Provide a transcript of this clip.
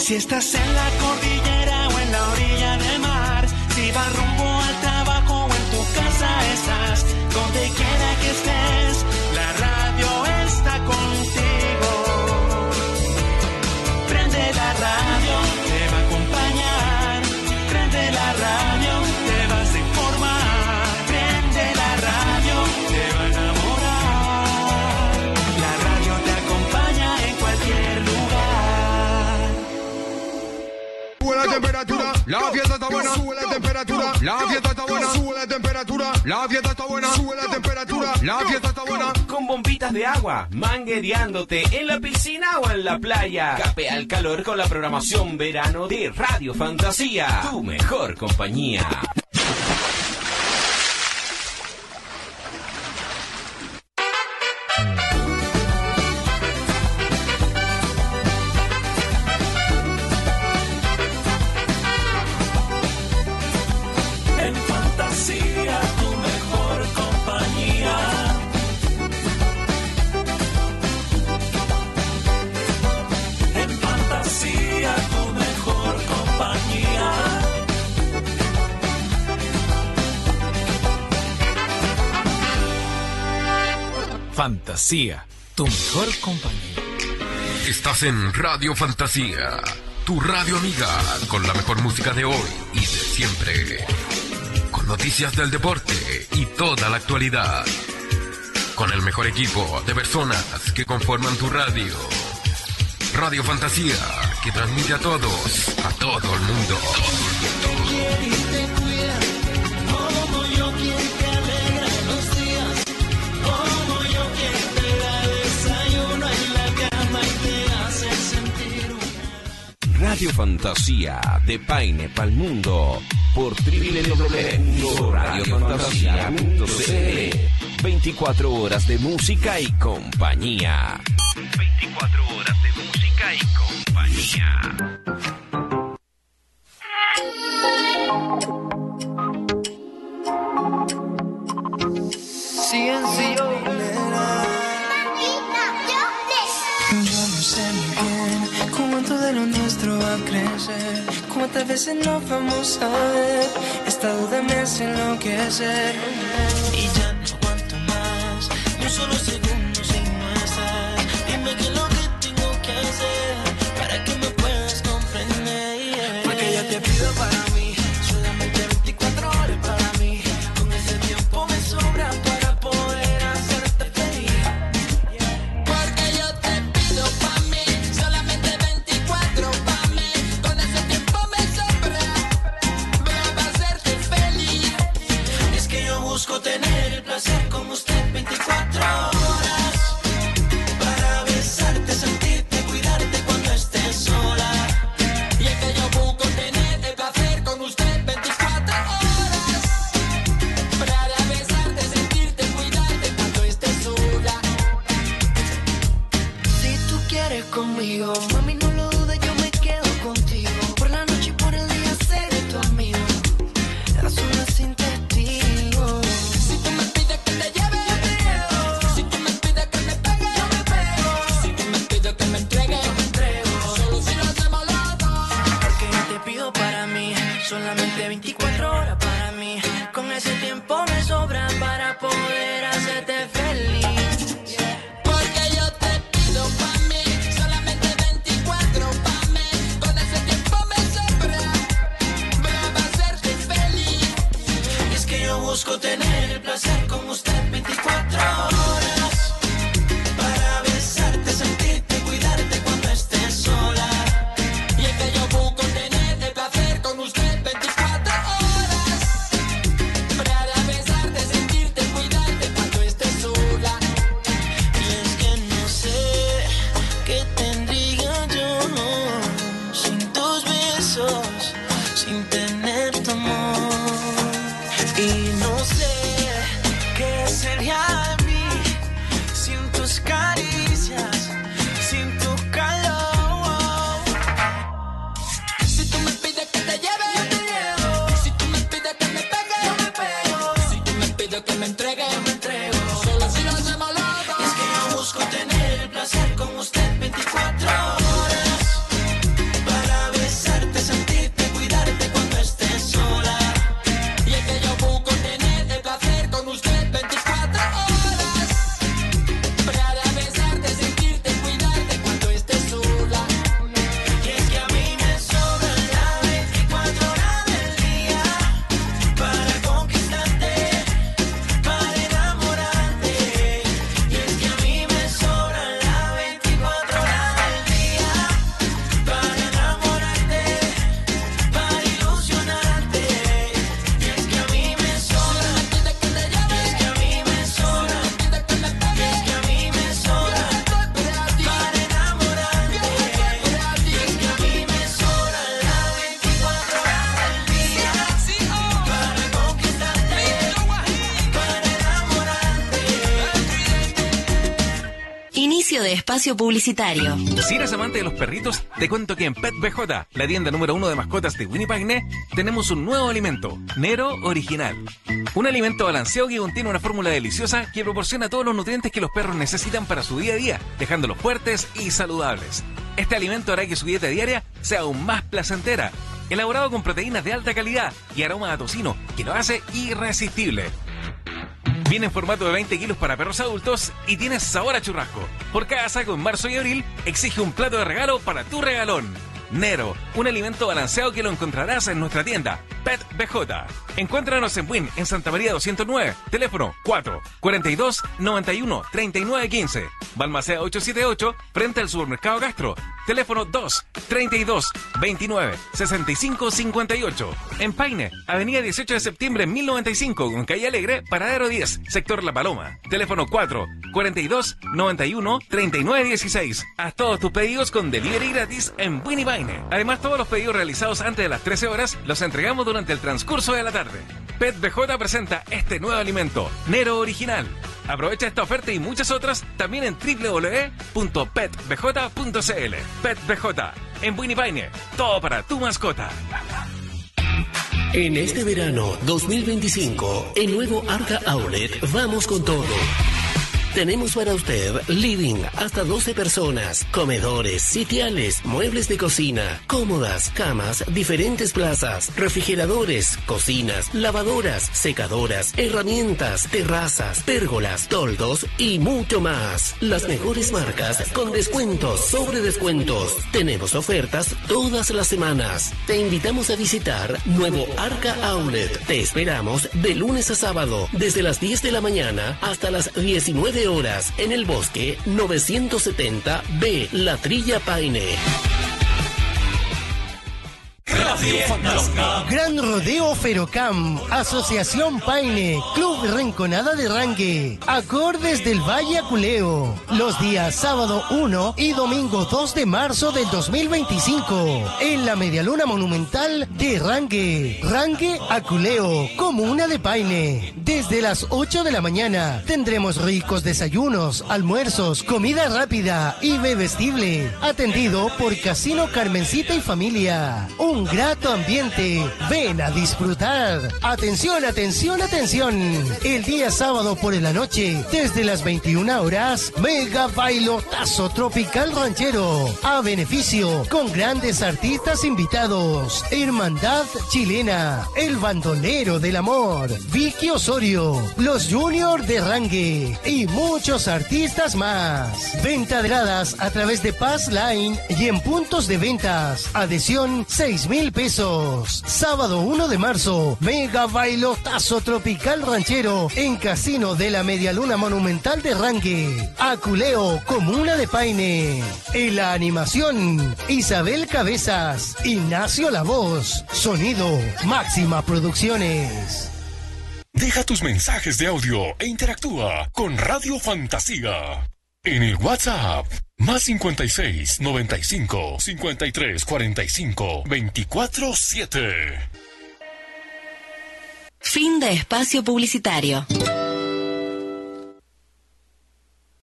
Si estás en la cordillera o en la orilla del mar, si vas rumbo al trabajo o en tu casa estás, donde quiera que estés, la radio está contigo. Prende la radio, te va a acompañar. Prende la radio, te vas a informar. Prende la radio, te va a enamorar. La radio te acompaña en cualquier lugar. Sube la temperatura, la fiesta está buena. Sube la temperatura, la fiesta está buena. Sube la temperatura, la fiesta está buena. Sube la temperatura, la fiesta está buena. Con bombitas de agua, manguereándote en la piscina o en la playa. Capea el calor con la programación verano de Radio Fantasía, tu mejor compañía. En Fantasía, tu mejor compañía. En Fantasía, tu mejor compañía. Fantasía, tu mejor compañía. Estás en Radio Fantasía, tu radio amiga, con la mejor música de hoy y de siempre. Con noticias del deporte y toda la actualidad. Con el mejor equipo de personas que conforman tu radio. Radio Fantasía, que transmite a todos, a todo el mundo. Radio Fantasía de Paine pa'l mundo por www.radiofantasia.cl. 24 horas de música y compañía. 24 horas de música y compañía. Yo no sé muy bien cuánto de lo nuestro va a crecer, cuántas veces nos vamos a ver. Esta duda me hace enloquecer y ya no aguanto más, ni un solo segundo sin no estar. Dime qué es lo que tengo que hacer para que me puedas comprender. Porque yo te pido para mí solamente 24 horas para mí. Con ese tiempo me sobra para poder hacerte feliz. Porque yo te pido para mí solamente 24 para mí. Con ese tiempo me sobra para hacerte feliz. Es que yo busco tener el placer con usted 24 horas para besarte, sentirte, cuidarte cuando estés sola. Y es que yo busco tener el placer con usted 24 horas para besarte, sentirte, cuidarte cuando estés sola. Si tú quieres conmigo, mami, no lo dudes, yo me quedo contigo. Por la noche y por el día seré tu amigo, a solas sin testigo. Si tú me pides que te lleve, yo te llevo. Si tú me pides que me pegue, yo me pego. Si tú me pides que me entregue, yo me entrego. Solo si lo hacemos los dos. Porque yo te pido para mí solamente 24 horas para mí. Con ese tiempo me sobra para poder hacerte feliz. Porque yo te pido para mí solamente 24 para mí. Con ese tiempo me sobra para hacerte feliz. Y es que yo busco tener el placer con usted 24 horas para besarte, sentirte, cuidarte cuando estés sola. Y es que yo busco tener el placer con usted 24 horas para besarte, sentirte, cuidarte cuando estés sola. Y es que no sé qué tendría yo sin tus besos, sin tener tu amor. Y no sé de espacio publicitario. Si eres amante de los perritos, te cuento que en Pet BJ, la tienda número 1 de mascotas de Winnie Painé, tenemos un nuevo alimento, Nero Original. Un alimento balanceado que contiene una fórmula deliciosa que proporciona todos los nutrientes que los perros necesitan para su día a día, dejándolos fuertes y saludables. Este alimento hará que su dieta diaria sea aún más placentera, elaborado con proteínas de alta calidad y aroma a tocino, que lo hace irresistible. Viene en formato de 20 kilos para perros adultos y tiene sabor a churrasco. Por cada saco en marzo y abril, exige un plato de regalo para tu regalón. Nero, un alimento balanceado que lo encontrarás en nuestra tienda, Pet BJ. Encuéntranos en Wynn, en Santa María 209, teléfono 4-42-91-3915. Balmaceda 878, frente al supermercado Castro, teléfono 2-32-29-6558. En Paine, avenida 18 de septiembre 1095, con calle Alegre, paradero 10, sector La Paloma, teléfono 4-42-91-3916. Haz todos tus pedidos con delivery gratis en Winnie Paine. Además, todos los pedidos realizados antes de las 13 horas los entregamos durante el transcurso de la tarde. Pet BJ presenta este nuevo alimento, Nero Original. Aprovecha esta oferta y muchas otras también en www.petbj.cl. Pet BJ, en Winnie Paine, todo para tu mascota. En este verano 2025, en nuevo Arca Outlet, vamos con todo. Tenemos para usted living hasta 12 personas, comedores, sitiales, muebles de cocina, cómodas, camas, diferentes plazas, refrigeradores, cocinas, lavadoras, secadoras, herramientas, terrazas, pérgolas, toldos y mucho más. Las mejores marcas con descuentos sobre descuentos. Tenemos ofertas todas las semanas. Te invitamos a visitar nuevo Arca Outlet. Te esperamos de lunes a sábado, desde las 10 de la mañana hasta las 19 horas en el Bosque 970B, La Trilla Paine. Gran Rodeo Ferocam, Asociación Paine, Club Rinconada de Rangue, Acordes del Valle Aculeo, los días sábado 1 y domingo 2 de marzo del 2025, en la Medialuna Monumental de Rangue, Rangue Aculeo, Comuna de Paine. Desde las 8 de la mañana tendremos ricos desayunos, almuerzos, comida rápida y bebestible, atendido por Casino Carmencita y Familia. Un grato ambiente. Ven a disfrutar. Atención, atención, atención. El día sábado por la noche, desde las 21 horas, mega bailotazo tropical ranchero. A beneficio, con grandes artistas invitados. Hermandad Chilena, El Bandolero del Amor, Vicky Osorio, Los Junior de Rangue y muchos artistas más. Venta de entradas a través de Pass Line y en puntos de ventas. Adhesión 6,000 pesos. Sábado 1 de marzo, mega bailotazo tropical ranchero en Casino de la Medialuna Monumental de Rangue, Aculeo, Comuna de Paine. En la animación, Isabel Cabezas, Ignacio La Voz, sonido Máxima Producciones. Deja tus mensajes de audio e interactúa con Radio Fantasía. En el WhatsApp, más 56 95 53 45 24 7. Fin de espacio publicitario.